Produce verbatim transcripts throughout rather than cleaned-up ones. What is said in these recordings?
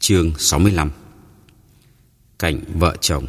Chương sáu mươi lăm. Cảnh vợ chồng.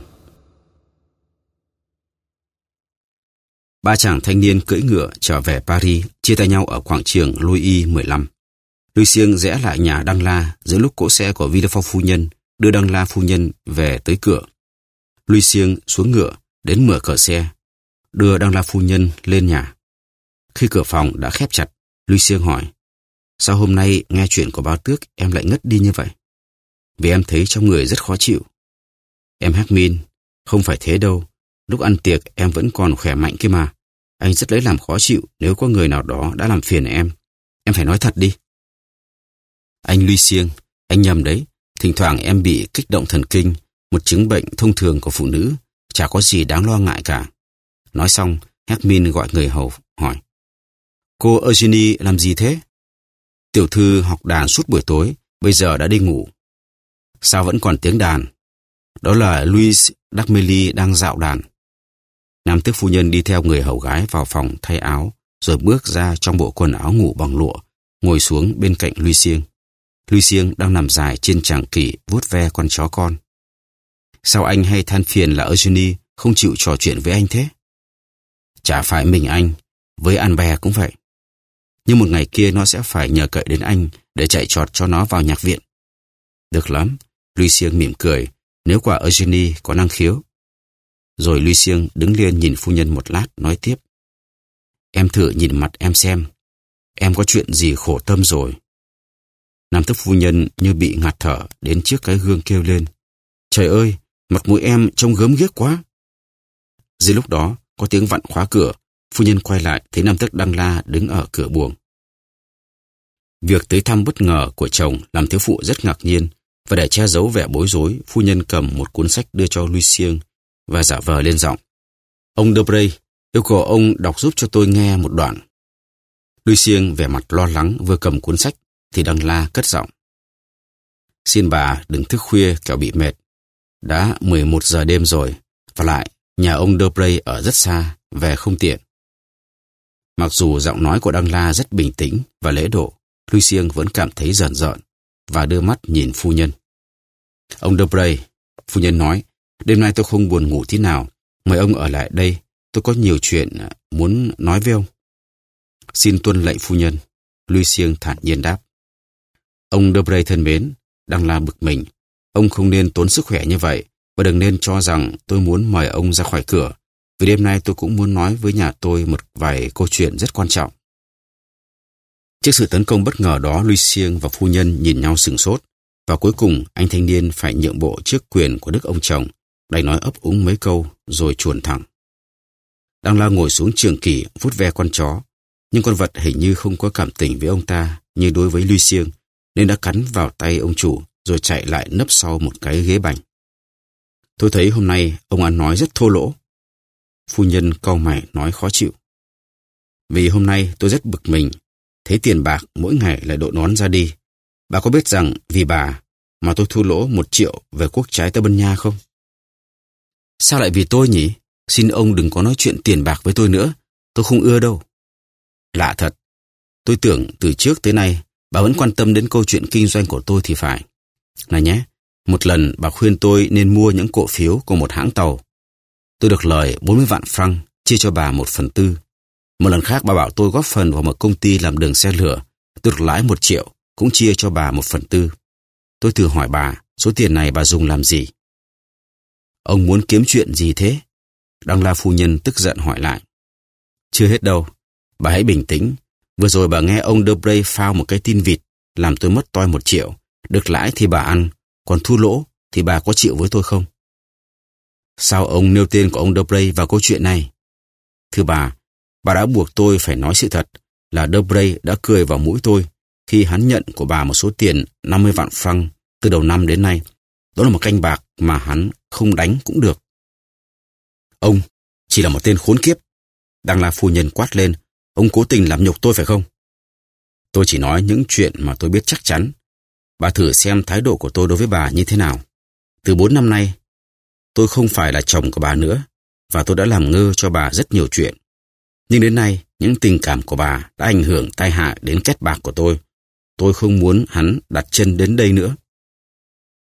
Ba chàng thanh niên cưỡi ngựa trở về Paris, chia tay nhau ở quảng trường Louis mười lăm. Lucien rẽ lại nhà Đăng La giữa lúc cỗ xe của Villefort phu nhân đưa Đăng La phu nhân về tới cửa. Lucien xuống ngựa, đến mở cửa xe, đưa Đăng La phu nhân lên nhà. Khi cửa phòng đã khép chặt, Lucien hỏi: "Sao hôm nay nghe chuyện của báo tước em lại ngất đi như vậy?" "Vì em thấy trong người rất khó chịu." "Em Hermine, không phải thế đâu. Lúc ăn tiệc em vẫn còn khỏe mạnh kia mà. Anh rất lấy làm khó chịu nếu có người nào đó đã làm phiền em. Em phải nói thật đi." "Anh Lucien, anh nhầm đấy. Thỉnh thoảng em bị kích động thần kinh, một chứng bệnh thông thường của phụ nữ, chả có gì đáng lo ngại cả." Nói xong, Hermine gọi người hầu hỏi: "Cô Eugenie làm gì thế?" "Tiểu thư học đàn suốt buổi tối, bây giờ đã đi ngủ." "Sao vẫn còn tiếng đàn?" "Đó là Louis d'Armilly đang dạo đàn." Nam tước phu nhân đi theo người hầu gái vào phòng thay áo, rồi bước ra trong bộ quần áo ngủ bằng lụa, ngồi xuống bên cạnh Lucien. Lucien đang nằm dài trên tràng kỷ vuốt ve con chó con. "Sao anh hay than phiền là Eugenie không chịu trò chuyện với anh thế?" "Chả phải mình anh, với Albert cũng vậy. Nhưng một ngày kia nó sẽ phải nhờ cậy đến anh để chạy trọt cho nó vào nhạc viện." "Được lắm." Lucien mỉm cười, "nếu quả Eugenie có năng khiếu." Rồi Lucien đứng lên nhìn phu nhân một lát, nói tiếp: "Em thử nhìn mặt em xem. Em có chuyện gì khổ tâm rồi?" Nam tước phu nhân như bị ngạt thở đến trước cái gương kêu lên: "Trời ơi, mặt mũi em trông gớm ghiếc quá." Dưới lúc đó có tiếng vặn khóa cửa. Phu nhân quay lại thấy Nam tước Đăng La đứng ở cửa buồng. Việc tới thăm bất ngờ của chồng làm thiếu phụ rất ngạc nhiên, và để che giấu vẻ bối rối, phu nhân cầm một cuốn sách đưa cho Lucien và giả vờ lên giọng: "Ông Debray, yêu cầu ông đọc giúp cho tôi nghe một đoạn." Lucien vẻ mặt lo lắng vừa cầm cuốn sách thì Đăng La cất giọng: "Xin bà đừng thức khuya kẻo bị mệt. Đã mười một giờ đêm rồi, và lại nhà ông Debray ở rất xa, về không tiện." Mặc dù giọng nói của Đăng La rất bình tĩnh và lễ độ, Lucien vẫn cảm thấy rờn rợn và đưa mắt nhìn phu nhân. "Ông Debray," phu nhân nói, "đêm nay tôi không buồn ngủ tí nào. Mời ông ở lại đây, tôi có nhiều chuyện muốn nói với ông." "Xin tuân lệnh phu nhân," Lucien thản nhiên đáp. "Ông Debray thân mến," Đăng La bực mình, "ông không nên tốn sức khỏe như vậy, và đừng nên cho rằng tôi muốn mời ông ra khỏi cửa, vì đêm nay tôi cũng muốn nói với nhà tôi một vài câu chuyện rất quan trọng." Trước sự tấn công bất ngờ đó, Lucien và phu nhân nhìn nhau sửng sốt, và cuối cùng anh thanh niên phải nhượng bộ trước quyền của đức ông chồng, đành nói ấp úng mấy câu rồi chuồn thẳng. Đăng La ngồi xuống trường kỷ vuốt ve con chó, nhưng con vật hình như không có cảm tình với ông ta như đối với Lucien, nên đã cắn vào tay ông chủ rồi chạy lại nấp sau một cái ghế bành. "Tôi thấy hôm nay ông ăn nói rất thô lỗ." Phu nhân cau mày nói khó chịu: "Vì hôm nay tôi rất bực mình, thấy tiền bạc mỗi ngày lại đội nón ra đi. Bà có biết rằng vì bà mà tôi thua lỗ một triệu về quốc trái Tây Ban Nha không?" "Sao lại vì tôi nhỉ? Xin ông đừng có nói chuyện tiền bạc với tôi nữa, tôi không ưa đâu." "Lạ thật, tôi tưởng từ trước tới nay bà vẫn quan tâm đến câu chuyện kinh doanh của tôi thì phải. Này nhé, một lần bà khuyên tôi nên mua những cổ phiếu của một hãng tàu. Tôi được lời bốn mươi vạn franc, chia cho bà một phần tư. Một lần khác bà bảo tôi góp phần vào một công ty làm đường xe lửa. Tôi được lãi một triệu, cũng chia cho bà một phần tư. Tôi thử hỏi bà, số tiền này bà dùng làm gì?" "Ông muốn kiếm chuyện gì thế?" Đăng La phu nhân tức giận hỏi lại. "Chưa hết đâu, bà hãy bình tĩnh. Vừa rồi bà nghe ông Debray phao một cái tin vịt, làm tôi mất toi một triệu. Được lãi thì bà ăn, còn thua lỗ thì bà có chịu với tôi không?" "Sao ông nêu tên của ông Debray vào câu chuyện này?" "Thưa bà, bà đã buộc tôi phải nói sự thật là Debray đã cười vào mũi tôi khi hắn nhận của bà một số tiền năm mươi vạn franc từ đầu năm đến nay. Đó là một canh bạc mà hắn không đánh cũng được." "Ông chỉ là một tên khốn kiếp!" Đăng La phu nhân quát lên. "Ông cố tình làm nhục tôi phải không?" "Tôi chỉ nói những chuyện mà tôi biết chắc chắn. Bà thử xem thái độ của tôi đối với bà như thế nào. Từ bốn năm nay, tôi không phải là chồng của bà nữa, và tôi đã làm ngơ cho bà rất nhiều chuyện. Nhưng đến nay, những tình cảm của bà đã ảnh hưởng tai hại đến kết bạc của tôi. Tôi không muốn hắn đặt chân đến đây nữa."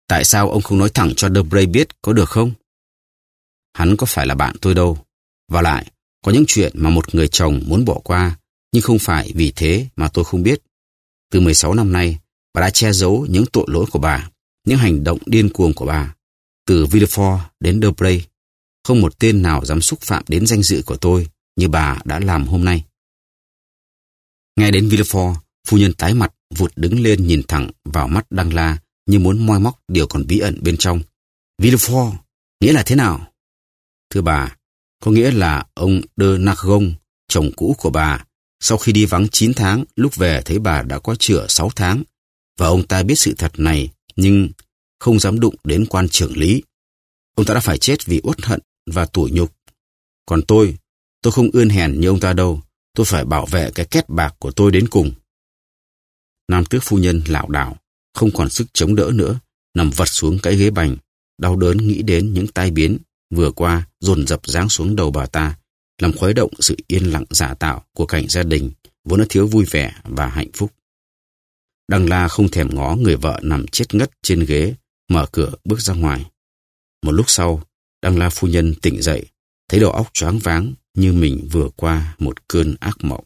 Tại sao ông không nói thẳng cho Debray biết, có được không? Hắn có phải là bạn tôi đâu. Và lại, có những chuyện mà một người chồng muốn bỏ qua, nhưng không phải vì thế mà tôi không biết. Từ mười sáu năm nay, bà đã che giấu những tội lỗi của bà, những hành động điên cuồng của bà. Từ Villefort đến Debray, không một tên nào dám xúc phạm đến danh dự của tôi như bà đã làm hôm nay. Nghe đến Villefort, phu nhân tái mặt, vụt đứng lên nhìn thẳng vào mắt Đăng La như muốn moi móc điều còn bí ẩn bên trong. Villefort, nghĩa là thế nào? Thưa bà, có nghĩa là ông de Nargon, chồng cũ của bà, sau khi đi vắng chín tháng, lúc về thấy bà đã có chữa sáu tháng, và ông ta biết sự thật này nhưng không dám đụng đến quan trưởng lý. Ông ta đã phải chết vì uất hận và tủi nhục. Còn tôi, tôi không ươn hèn như ông ta đâu. Tôi phải bảo vệ cái két bạc của tôi đến cùng. Nam tước phu nhân lảo đảo, không còn sức chống đỡ nữa, nằm vật xuống cái ghế bành, đau đớn nghĩ đến những tai biến vừa qua dồn dập giáng xuống đầu bà ta, làm khuấy động sự yên lặng giả tạo của cảnh gia đình vốn đã thiếu vui vẻ và hạnh phúc. Đăng La không thèm ngó người vợ nằm chết ngất trên ghế, mở cửa bước ra ngoài. Một lúc sau, Đăng La phu nhân tỉnh dậy, thấy đầu óc choáng váng như mình vừa qua một cơn ác mộng.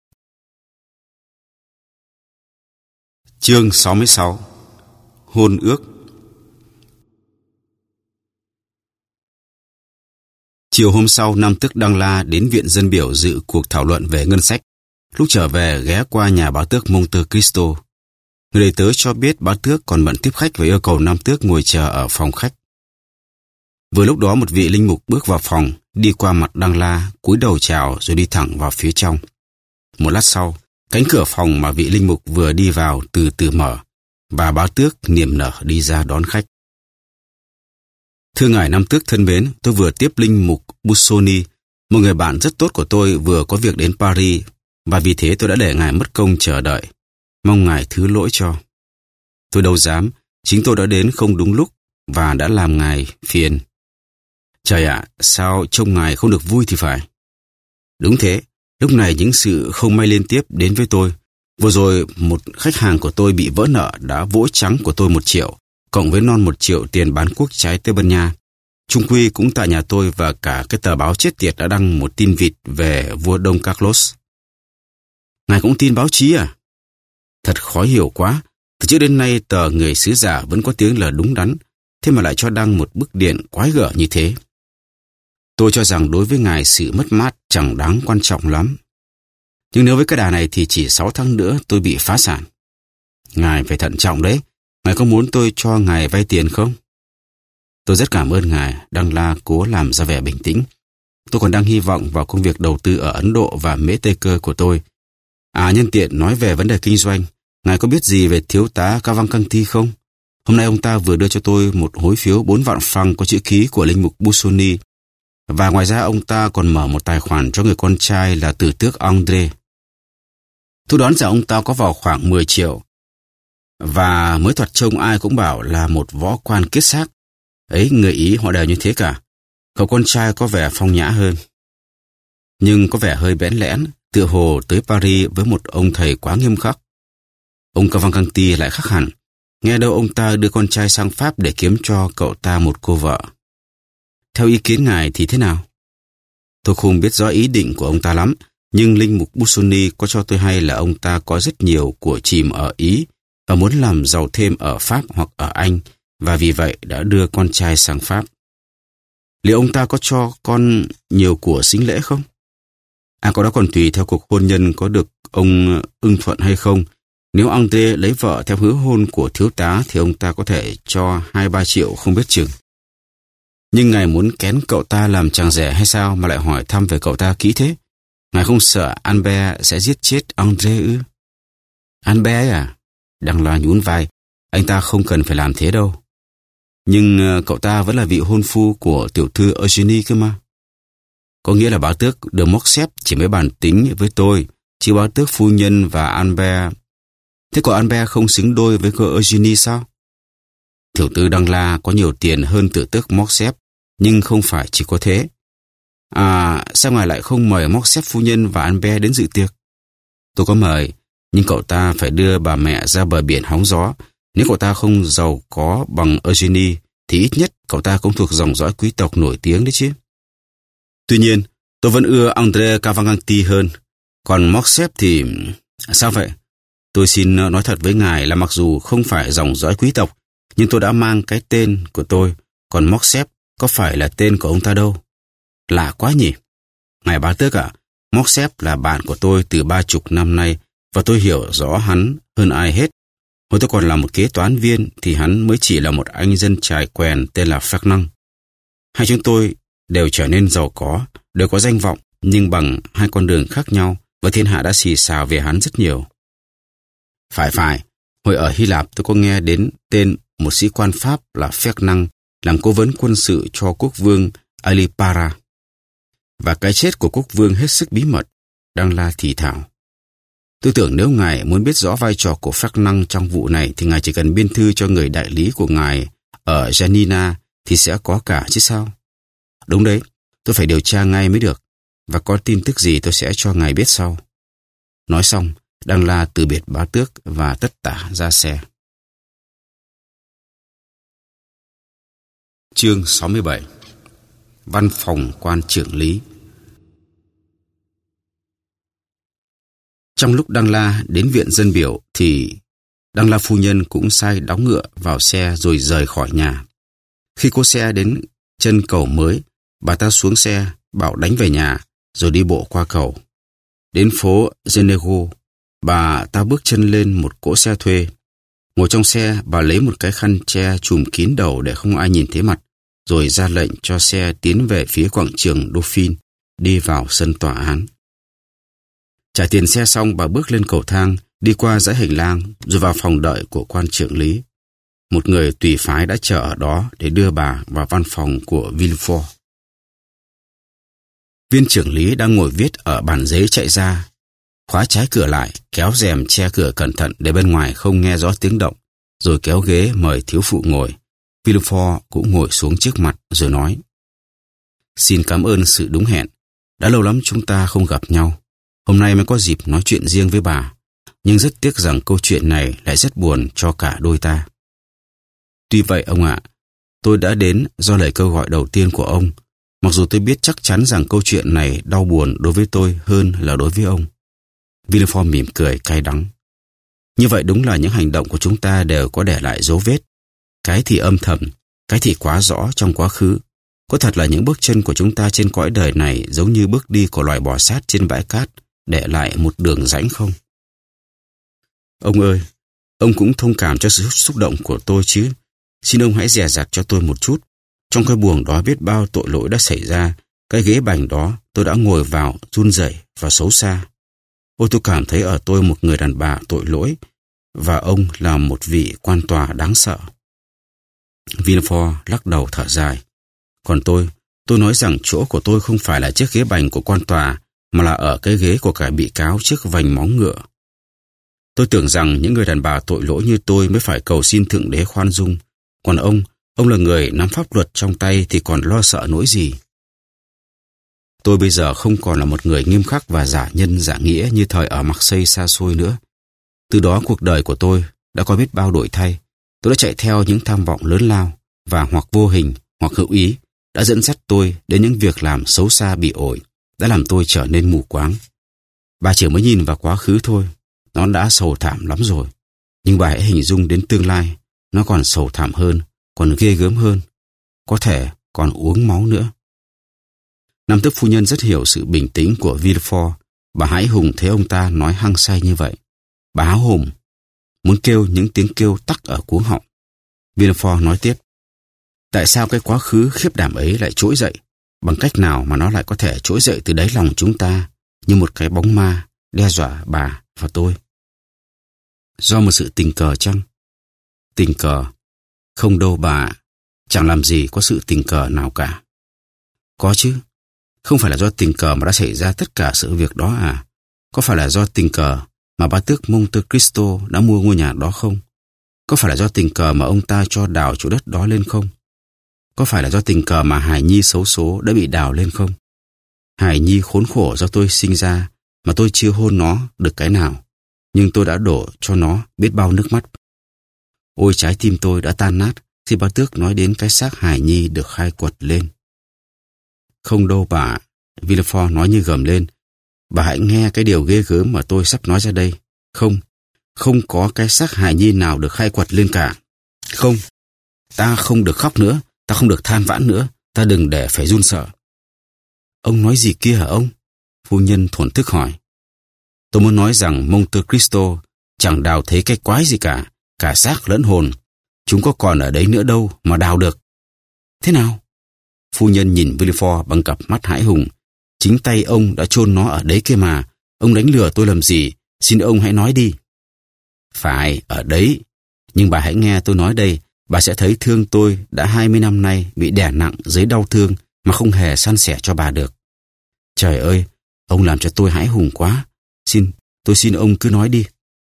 Chương sáu mươi sáu. Hôn ước. Chiều hôm sau, Nam tước Đăng La đến viện dân biểu dự cuộc thảo luận về ngân sách. Lúc trở về, ghé qua nhà bá tước Monte Cristo. Người đầy tớ cho biết bá tước còn bận tiếp khách và yêu cầu Nam tước ngồi chờ ở phòng khách. Vừa lúc đó một vị linh mục bước vào phòng, đi qua mặt Đăng La, cúi đầu chào rồi đi thẳng vào phía trong. Một lát sau, cánh cửa phòng mà vị linh mục vừa đi vào từ từ mở, và bá tước niềm nở đi ra đón khách. Thưa ngài Nam tước thân mến, tôi vừa tiếp linh mục Busoni, một người bạn rất tốt của tôi vừa có việc đến Paris, và vì thế tôi đã để ngài mất công chờ đợi. Mong ngài thứ lỗi cho. Tôi đâu dám, chính tôi đã đến không đúng lúc và đã làm ngài phiền. Trời ạ, sao trông ngài không được vui thì phải. Đúng thế, lúc này những sự không may liên tiếp đến với tôi. Vừa rồi một khách hàng của tôi bị vỡ nợ đã vỗ trắng của tôi một triệu, cộng với non một triệu tiền bán quốc trái Tây Ban Nha. Trung quy cũng tại nhà tôi và cả cái tờ báo chết tiệt đã đăng một tin vịt về vua Don Carlos. Ngài cũng tin báo chí à? Thật khó hiểu quá. Từ trước đến nay tờ Người Sứ Giả vẫn có tiếng là đúng đắn, thế mà lại cho đăng một bức điện quái gở như thế. Tôi cho rằng đối với ngài sự mất mát chẳng đáng quan trọng lắm. Nhưng nếu với cái đà này thì chỉ sáu tháng nữa tôi bị phá sản. Ngài phải thận trọng đấy. Ngài có muốn tôi cho ngài vay tiền không? Tôi rất cảm ơn ngài. Đăng La cố làm ra vẻ bình tĩnh. Tôi còn đang hy vọng vào công việc đầu tư ở Ấn Độ và Mễ Tây Cơ của tôi. À, nhân tiện nói về vấn đề kinh doanh, ngài có biết gì về thiếu tá Cavalcanti không? Hôm nay ông ta vừa đưa cho tôi một hối phiếu bốn vạn franc có chữ ký của linh mục Busoni. Và ngoài ra ông ta còn mở một tài khoản cho người con trai là tử tước André. Tôi đoán rằng ông ta có vào khoảng mười triệu. Và mới thoạt trông ai cũng bảo là một võ quan kết xác. Ấy, người Ý họ đều như thế cả. Cậu con trai có vẻ phong nhã hơn. Nhưng có vẻ hơi bẽn lẽn, tựa hồ tới Paris với một ông thầy quá nghiêm khắc. Ông Cavalcanti lại khác hẳn. Nghe đâu ông ta đưa con trai sang Pháp để kiếm cho cậu ta một cô vợ. Theo ý kiến ngài thì thế nào? Tôi không biết rõ ý định của ông ta lắm, nhưng linh mục Busoni có cho tôi hay là ông ta có rất nhiều của chìm ở Ý và muốn làm giàu thêm ở Pháp hoặc ở Anh, và vì vậy đã đưa con trai sang Pháp. Liệu ông ta có cho con nhiều của sính lễ không? À, có đó còn tùy theo cuộc hôn nhân có được ông ưng thuận hay không. Nếu André lấy vợ theo hứa hôn của thiếu tá thì ông ta có thể cho hai ba triệu không biết chừng. Nhưng ngài muốn kén cậu ta làm chàng rể hay sao mà lại hỏi thăm về cậu ta kỹ thế? Ngài không sợ Albert sẽ giết chết André ư? Albert à? Đăng La nhún vai. Anh ta không cần phải làm thế đâu. Nhưng cậu ta vẫn là vị hôn phu của tiểu thư Eugenie cơ mà. Có nghĩa là bá tước de Morcerf chỉ mới bàn tính với tôi, chứ bá tước phu nhân và Albert. Thế còn Albert không xứng đôi với cô Eugenie sao? Tiểu thư Đăng La có nhiều tiền hơn tiểu tước Morcerf, nhưng không phải chỉ có thế. À, sao ngài lại không mời Morcerf phu nhân và Albert đến dự tiệc? Tôi có mời, nhưng cậu ta phải đưa bà mẹ ra bờ biển hóng gió, Nếu cậu ta không giàu có bằng Eugenie, thì ít nhất cậu ta cũng thuộc dòng dõi quý tộc nổi tiếng đấy chứ. Tuy nhiên, tôi vẫn ưa André Cavalcanti hơn. Còn Morcerf thì... Sao vậy? Tôi xin nói thật với ngài là mặc dù không phải dòng dõi quý tộc, nhưng tôi đã mang cái tên của tôi, còn Morcerf có phải là tên của ông ta đâu. Lạ quá nhỉ? Ngài bá tước ạ, Morcerf là bạn của tôi từ ba chục năm nay, và tôi hiểu rõ hắn hơn ai hết. Hồi tôi còn là một kế toán viên thì hắn mới chỉ là một anh dân trài quèn tên là Fernand. Hai chúng tôi đều trở nên giàu có, đều có danh vọng, nhưng bằng hai con đường khác nhau, và thiên hạ đã xì xào về hắn rất nhiều. Phải phải, hồi ở Hy Lạp tôi có nghe đến tên một sĩ quan Pháp là Fernand làm cố vấn quân sự cho quốc vương Alipara. Và cái chết của quốc vương hết sức bí mật, Đăng La thì thào. Tôi tưởng nếu ngài muốn biết rõ vai trò của Fernand trong vụ này thì ngài chỉ cần biên thư cho người đại lý của ngài ở Janina thì sẽ có cả chứ sao? Đúng đấy, tôi phải điều tra ngay mới được, và có tin tức gì tôi sẽ cho ngài biết sau. Nói xong, Đăng La từ biệt bá tước và tất tả ra xe. Chương sáu mươi bảy. Văn phòng quan trưởng lý. Trong lúc Đăng La đến viện dân biểu thì Đăng La phu nhân cũng sai đóng ngựa vào xe rồi rời khỏi nhà. Khi cô xe đến chân cầu mới, bà ta xuống xe bảo đánh về nhà rồi đi bộ qua cầu. Đến phố Genego, bà ta bước chân lên một cỗ xe thuê. Ngồi trong xe, bà lấy một cái khăn che trùm kín đầu để không ai nhìn thấy mặt, rồi ra lệnh cho xe tiến về phía quảng trường Dauphine, đi vào sân tòa án. Trả tiền xe xong, bà bước lên cầu thang, đi qua dãy hành lang, rồi vào phòng đợi của quan trưởng lý. Một người tùy phái đã chờ ở đó để đưa bà vào văn phòng của Villefort. Viên trưởng lý đang ngồi viết ở bàn giấy chạy ra, khóa trái cửa lại, kéo rèm che cửa cẩn thận để bên ngoài không nghe rõ tiếng động, rồi kéo ghế mời thiếu phụ ngồi. Villefort cũng ngồi xuống trước mặt rồi nói: Xin cảm ơn sự đúng hẹn. Đã lâu lắm chúng ta không gặp nhau. Hôm nay mới có dịp nói chuyện riêng với bà, nhưng rất tiếc rằng câu chuyện này lại rất buồn cho cả đôi ta. Tuy vậy ông ạ, tôi đã đến do lời kêu gọi đầu tiên của ông, mặc dù tôi biết chắc chắn rằng câu chuyện này đau buồn đối với tôi hơn là đối với ông. Villefort mỉm cười cay đắng. Như vậy đúng là những hành động của chúng ta đều có để lại dấu vết. Cái thì âm thầm, cái thì quá rõ trong quá khứ. Có thật là những bước chân của chúng ta trên cõi đời này giống như bước đi của loài bò sát trên bãi cát, để lại một đường rãnh không? Ông ơi, ông cũng thông cảm cho sự xúc động của tôi chứ. Xin ông hãy dè dặt cho tôi một chút. Trong cái buồng đó biết bao tội lỗi đã xảy ra. Cái ghế bành đó tôi đã ngồi vào run rẩy và xấu xa. Ôi, tôi cảm thấy ở tôi một người đàn bà tội lỗi, và ông là một vị quan tòa đáng sợ. Villefort lắc đầu thở dài. Còn tôi, tôi nói rằng chỗ của tôi không phải là chiếc ghế bành của quan tòa, mà là ở cái ghế của cả bị cáo trước vành móng ngựa. Tôi tưởng rằng những người đàn bà tội lỗi như tôi mới phải cầu xin Thượng Đế khoan dung. Còn ông, ông là người nắm pháp luật trong tay thì còn lo sợ nỗi gì? Tôi bây giờ không còn là một người nghiêm khắc và giả nhân giả nghĩa như thời ở Marseille xa xôi nữa. Từ đó cuộc đời của tôi đã có biết bao đổi thay. Tôi đã chạy theo những tham vọng lớn lao và hoặc vô hình hoặc hữu ý đã dẫn dắt tôi đến những việc làm xấu xa bị ổi, đã làm tôi trở nên mù quáng. Bà chỉ mới nhìn vào quá khứ thôi, nó đã sầu thảm lắm rồi. Nhưng bà hãy hình dung đến tương lai, nó còn sầu thảm hơn, còn ghê gớm hơn, có thể còn uống máu nữa. Nam tước phu nhân rất hiểu sự bình tĩnh của Villefort. Bà hãi hùng thấy ông ta nói hăng say như vậy. Bà háo hùng, muốn kêu những tiếng kêu tắc ở cuống họng. Villefort nói tiếp: Tại sao cái quá khứ khiếp đảm ấy lại trỗi dậy? Bằng cách nào mà nó lại có thể trỗi dậy từ đáy lòng chúng ta như một cái bóng ma đe dọa bà và tôi? Do một sự tình cờ chăng? Tình cờ? Không đâu bà, chẳng làm gì có sự tình cờ nào cả. Có chứ, không phải là do tình cờ mà đã xảy ra tất cả sự việc đó à? Có phải là do tình cờ mà bá tước Monte Cristo đã mua ngôi nhà đó không? Có phải là do tình cờ mà ông ta cho đào chỗ đất đó lên không? Có phải là do tình cờ mà Hải Nhi xấu số đã bị đào lên không? Hải Nhi khốn khổ do tôi sinh ra mà tôi chưa hôn nó được cái nào, nhưng tôi đã đổ cho nó biết bao nước mắt. Ôi, trái tim tôi đã tan nát khi bá tước nói đến cái xác hài nhi được khai quật lên. Không đâu bà, Villefort nói như gầm lên. Bà hãy nghe cái điều ghê gớm mà tôi sắp nói ra đây. Không, không có cái xác hài nhi nào được khai quật lên cả. Không, ta không được khóc nữa, ta không được than vãn nữa, ta đừng để phải run sợ. Ông nói gì kia hả ông? Phu nhân thổn thức hỏi. Tôi muốn nói rằng Monte Cristo chẳng đào thấy cái quái gì cả, cả xác lẫn hồn. Chúng có còn ở đấy nữa đâu mà đào được. Thế nào? Phu nhân nhìn Villefort bằng cặp mắt hãi hùng. Chính tay ông đã chôn nó ở đấy kia mà. Ông đánh lừa tôi làm gì? Xin ông hãy nói đi. Phải, ở đấy. Nhưng bà hãy nghe tôi nói đây. Bà sẽ thấy thương tôi đã hai mươi năm nay bị đè nặng dưới đau thương mà không hề san sẻ cho bà được. Trời ơi, ông làm cho tôi hãi hùng quá. Xin, tôi xin ông cứ nói đi.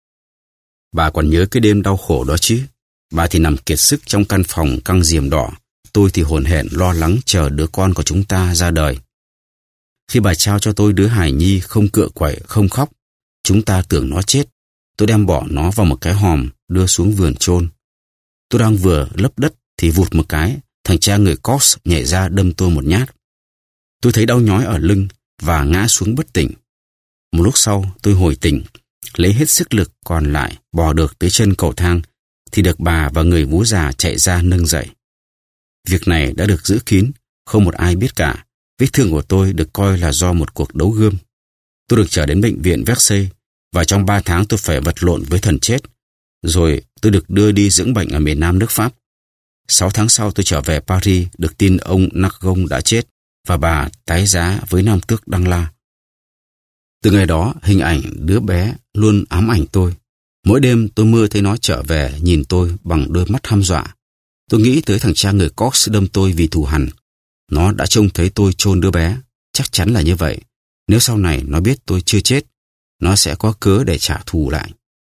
Bà còn nhớ cái đêm đau khổ đó chứ? Bà thì nằm kiệt sức trong căn phòng căng diềm đỏ. Tôi thì hồn hển lo lắng chờ đứa con của chúng ta ra đời. Khi bà trao cho tôi đứa hài nhi không cựa quậy, không khóc, chúng ta tưởng nó chết. Tôi đem bỏ nó vào một cái hòm, đưa xuống vườn chôn. Tôi đang vừa lấp đất thì vụt một cái, thằng cha người Corse nhảy ra đâm tôi một nhát. Tôi thấy đau nhói ở lưng và ngã xuống bất tỉnh. Một lúc sau tôi hồi tỉnh, lấy hết sức lực còn lại bò được tới chân cầu thang, thì được bà và người vú già chạy ra nâng dậy. Việc này đã được giữ kín, không một ai biết cả. Vết thương của tôi được coi là do một cuộc đấu gươm. Tôi được trở đến bệnh viện Versailles, và trong ba tháng tôi phải vật lộn với thần chết. Rồi tôi được đưa đi dưỡng bệnh ở miền Nam nước Pháp. Sáu tháng sau tôi trở về Paris, được tin ông Nagon đã chết và bà tái giá với nam tước Đăng La. Từ ngày đó, hình ảnh đứa bé luôn ám ảnh tôi. Mỗi đêm tôi mơ thấy nó trở về nhìn tôi bằng đôi mắt hăm dọa. Tôi nghĩ tới thằng cha người Corse đâm tôi vì thù hằn. Nó đã trông thấy tôi chôn đứa bé, chắc chắn là như vậy. Nếu sau này nó biết tôi chưa chết, nó sẽ có cớ để trả thù lại.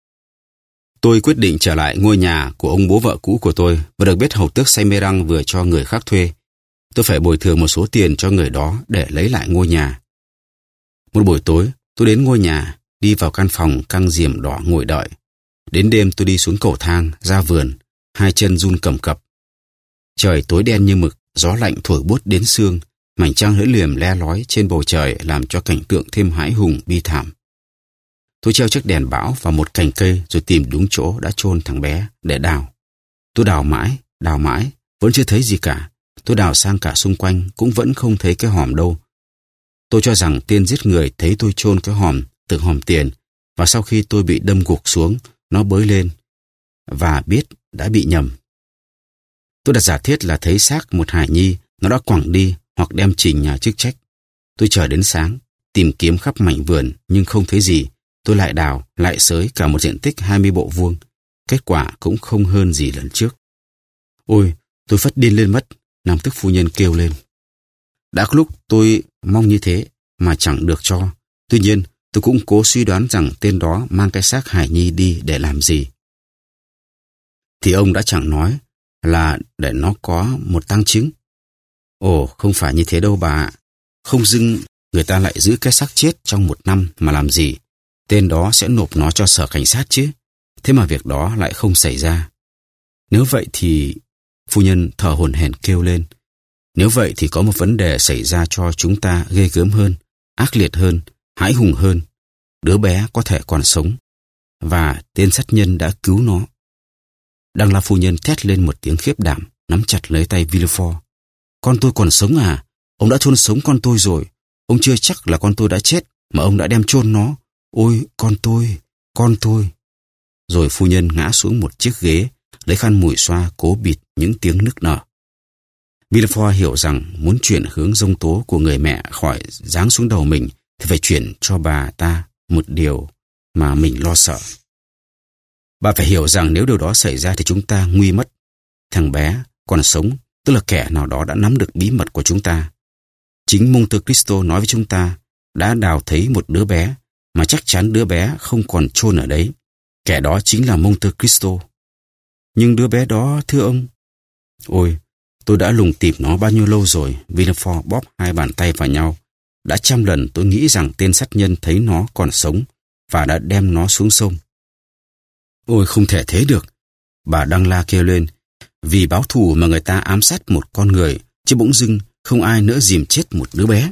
Tôi quyết định trở lại ngôi nhà của ông bố vợ cũ của tôi và được biết hầu tước Saint-Méran vừa cho người khác thuê. Tôi phải bồi thường một số tiền cho người đó để lấy lại ngôi nhà. Một buổi tối, tôi đến ngôi nhà, đi vào căn phòng căng diềm đỏ ngồi đợi. Đến đêm tôi đi xuống cầu thang, ra vườn, hai chân run cầm cập. Trời tối đen như mực, gió lạnh thổi buốt đến xương, mảnh trăng lưỡi liềm le lói trên bầu trời làm cho cảnh tượng thêm hãi hùng bi thảm. Tôi treo chiếc đèn bão vào một cành cây rồi tìm đúng chỗ đã chôn thằng bé để đào. Tôi đào mãi, đào mãi, vẫn chưa thấy gì cả. Tôi đào sang cả xung quanh cũng vẫn không thấy cái hòm đâu. Tôi cho rằng tên giết người thấy tôi chôn cái hòm, tưởng hòm tiền, và sau khi tôi bị đâm gục xuống, nó bới lên và biết đã bị nhầm. Tôi đặt giả thiết là thấy xác một hài nhi, nó đã quẳng đi hoặc đem trình nhà chức trách. Tôi chờ đến sáng, tìm kiếm khắp mảnh vườn nhưng không thấy gì. Tôi lại đào, lại xới cả một diện tích hai mươi bộ vuông. Kết quả cũng không hơn gì lần trước. Ôi, tôi phát điên lên mất, nam tước phu nhân kêu lên. Đã có lúc tôi mong như thế mà chẳng được cho. Tuy nhiên, tôi cũng cố suy đoán rằng tên đó mang cái xác hài nhi đi để làm gì. Thì ông đã chẳng nói là để nó có một tang chứng. Ồ, không phải như thế đâu bà ạ. Không dưng người ta lại giữ cái xác chết trong một năm mà làm gì. Tên đó sẽ nộp nó cho sở cảnh sát chứ. Thế mà việc đó lại không xảy ra. Nếu vậy thì... Phu nhân thở hổn hển kêu lên. Nếu vậy thì có một vấn đề xảy ra cho chúng ta ghê gớm hơn, ác liệt hơn, hãi hùng hơn. Đứa bé có thể còn sống. Và tên sát nhân đã cứu nó. Đăng La phu nhân thét lên một tiếng khiếp đảm, nắm chặt lấy tay Villefort. Con tôi còn sống à? Ông đã chôn sống con tôi rồi. Ông chưa chắc là con tôi đã chết, mà ông đã đem chôn nó. Ôi, con tôi, con tôi. Rồi phu nhân ngã xuống một chiếc ghế, lấy khăn mùi xoa cố bịt những tiếng nức nở. Villefort hiểu rằng muốn chuyển hướng giông tố của người mẹ khỏi giáng xuống đầu mình thì phải chuyển cho bà ta một điều mà mình lo sợ. Bà phải hiểu rằng nếu điều đó xảy ra thì chúng ta nguy mất. Thằng bé còn sống, tức là kẻ nào đó đã nắm được bí mật của chúng ta. Chính Monte Cristo nói với chúng ta đã đào thấy một đứa bé, mà chắc chắn đứa bé không còn chôn ở đấy. Kẻ đó chính là Monte Cristo. Nhưng đứa bé đó, thưa ông... Ôi, tôi đã lùng tìm nó bao nhiêu lâu rồi. Villefort bóp hai bàn tay vào nhau. Đã trăm lần tôi nghĩ rằng tên sát nhân thấy nó còn sống và đã đem nó xuống sông. Ôi, không thể thế được. Bà Đăng La kêu lên, vì báo thù mà người ta ám sát một con người, chứ bỗng dưng không ai nỡ dìm chết một đứa bé.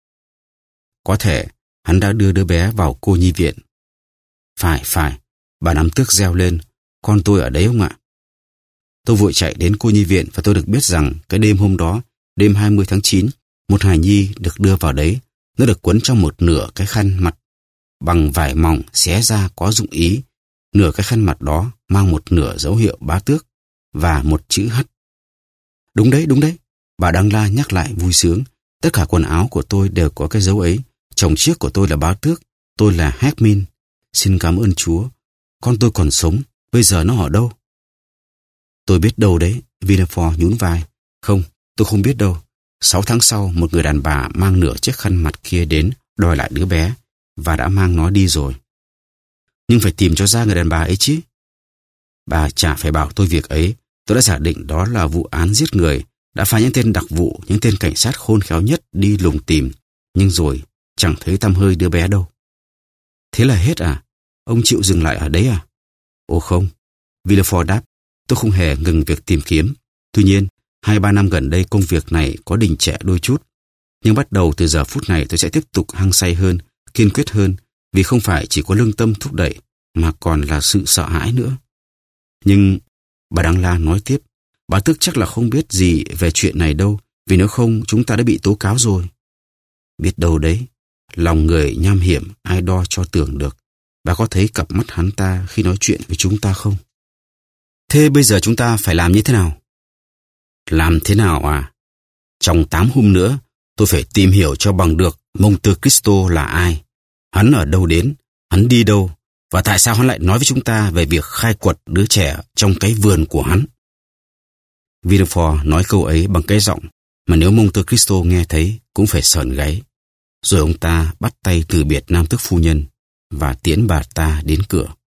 Có thể hắn đã đưa đứa bé vào cô nhi viện. Phải, phải, bà Năm Tước reo lên, con tôi ở đấy ông ạ. Tôi vội chạy đến cô nhi viện và tôi được biết rằng cái đêm hôm đó, đêm hai mươi tháng chín, một hài nhi được đưa vào đấy. Nó được quấn trong một nửa cái khăn mặt bằng vải mỏng xé ra có dụng ý. Nửa cái khăn mặt đó mang một nửa dấu hiệu Bá Tước và một chữ H. Đúng đấy, đúng đấy, bà Đăng La nhắc lại vui sướng. Tất cả quần áo của tôi đều có cái dấu ấy. Chồng trước của tôi là Bá Tước, tôi là Hermin. Xin cảm ơn Chúa. Con tôi còn sống, bây giờ nó ở đâu? Tôi biết đâu đấy, Villefort nhún vai. Không, tôi không biết đâu. Sáu tháng sau, một người đàn bà mang nửa chiếc khăn mặt kia đến đòi lại đứa bé và đã mang nó đi rồi. Nhưng phải tìm cho ra người đàn bà ấy chứ. Bà chả phải bảo tôi việc ấy. Tôi đã giả định đó là vụ án giết người, đã phái những tên đặc vụ, những tên cảnh sát khôn khéo nhất đi lùng tìm. Nhưng rồi chẳng thấy tăm hơi đứa bé đâu. Thế là hết à? Ông chịu dừng lại ở đấy à? Ồ không, Villefort đáp, tôi không hề ngừng việc tìm kiếm. Tuy nhiên, hai ba năm gần đây công việc này có đình trệ đôi chút. Nhưng bắt đầu từ giờ phút này tôi sẽ tiếp tục hăng say hơn, kiên quyết hơn, vì không phải chỉ có lương tâm thúc đẩy, mà còn là sự sợ hãi nữa. Nhưng, bà Đăng La nói tiếp, Bá Tước chắc là không biết gì về chuyện này đâu, vì nếu không chúng ta đã bị tố cáo rồi. Biết đâu đấy, lòng người nham hiểm ai đo cho tưởng được. Bà có thấy cặp mắt hắn ta khi nói chuyện với chúng ta không? Thế bây giờ chúng ta phải làm như thế nào? Làm thế nào à? Trong tám hôm nữa, tôi phải tìm hiểu cho bằng được Monte Cristo là ai. Hắn ở đâu đến, hắn đi đâu, và tại sao hắn lại nói với chúng ta về việc khai quật đứa trẻ trong cái vườn của hắn. Villefort nói câu ấy bằng cái giọng mà nếu Monte Cristo nghe thấy cũng phải sởn gáy. Rồi ông ta bắt tay từ biệt Nam Tước phu nhân và tiễn bà ta đến cửa.